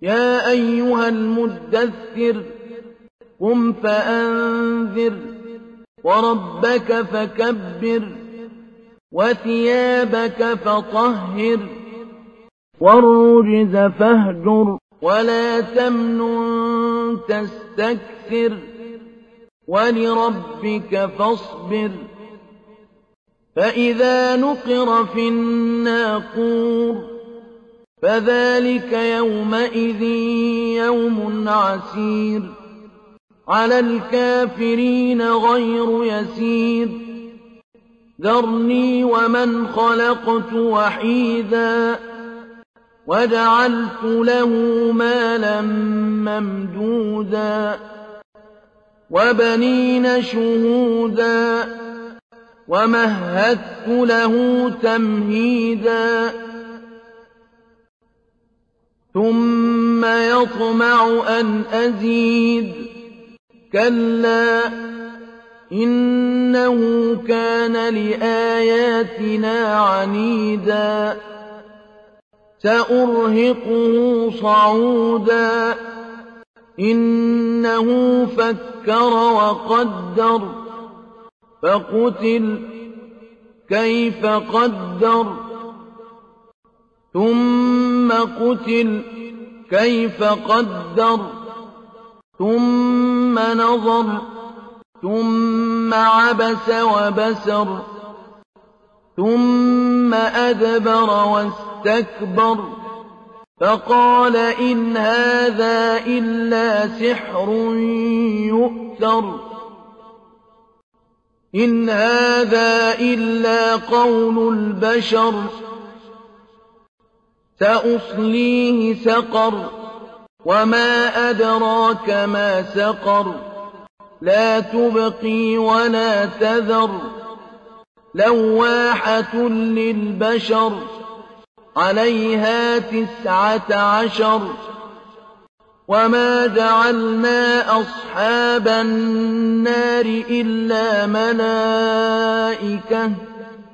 يا أيها المدثر قم فأنذر وربك فكبر وثيابك فطهر والرجز فاهجر ولا تمنن تستكثر ولربك فاصبر فإذا نقر في الناقور فذلك يومئذ يوم عسير على الكافرين غير يسير ذرني ومن خلقت وحيدا وجعلت له مالا ممدودا وبنين شهودا ومهدت له تمهيدا ثم يطمع أن أزيد كلا إنه كان لآياتنا عنيدا سأرهقه صعودا إنه فكر وقدر فقتل كيف قدر ثم قتل كيف قدر ثم نظر ثم عبس وبسر ثم أدبر واستكبر فقال إن هذا إلا سحر يؤثر إن هذا إلا قول البشر سأصليه سقر وما أدراك ما سقر لا تبقي ولا تذر لواحة للبشر عليها 19 وما جعلنا أصحاب النار إلا ملائكة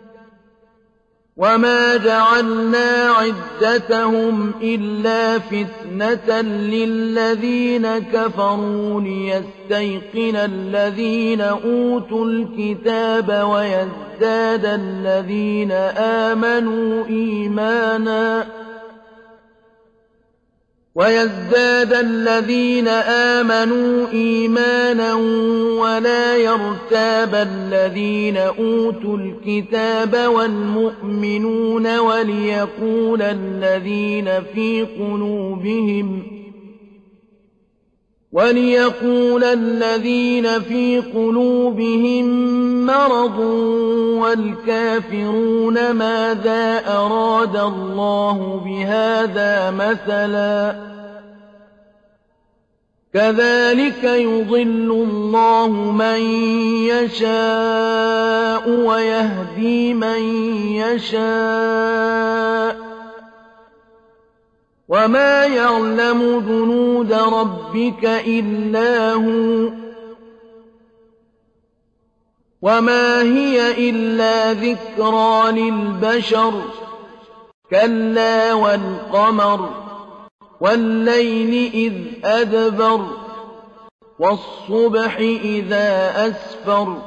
وما جعلنا عدتهم إلا فتنة للذين كفروا ليستيقن الذين أوتوا الكتاب ويزداد الذين آمنوا إيمانا ولا يرتاب الذين أوتوا الكتاب والمؤمنون وليقول الذين في قلوبهم مرض والكافرون ماذا أراد الله بهذا مثلا كذلك يضل الله من يشاء ويهدي من يشاء وما يعلم جنود ربك إلا هو وما هي إلا ذكرى للبشر كلا والقمر والليل إذ أدبر والصبح إذا أسفر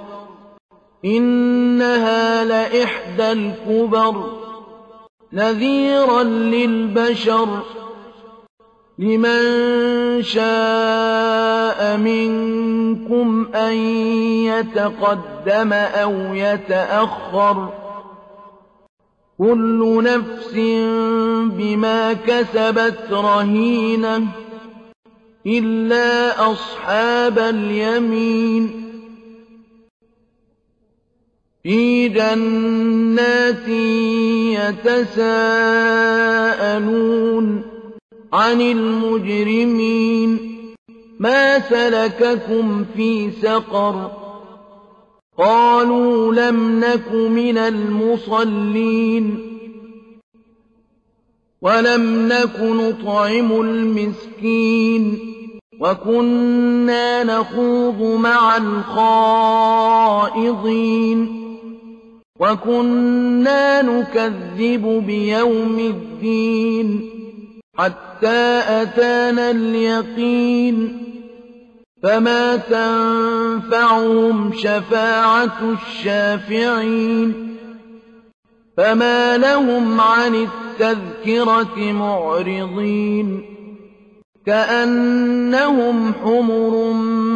إنها لإحدى الكبر نذيرا للبشر لمن شاء منكم أن يتقدم أو يتأخر كل نفس بما كسبت رهينة إلا أصحاب اليمين في جنات يتساءلون عن المجرمين ما سلككم في سقر قالوا لم نك من المصلين ولم نك نطعم المسكين وكنا نخوض مع الخائضين وكنا نكذب بيوم الدين حتى أتانا اليقين فما تنفعهم شفاعة الشافعين فما لهم عن التذكرة معرضين كأنهم حمر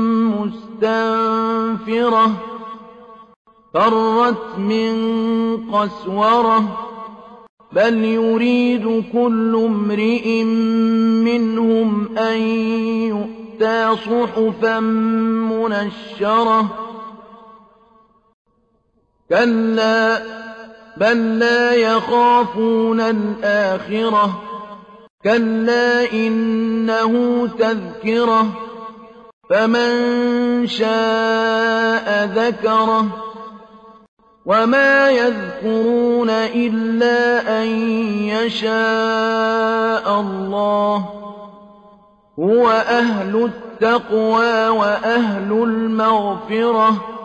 مستنفرة فرت من قسورة بل يريد كل امرئ منهم أن يؤتى صحفا منشرة كلا بل لا يخافون الآخرة كلا إنه تذكرة فمن شاء ذكره وما يذكرون إلا أن يشاء الله هو أهل التقوى وأهل المغفرة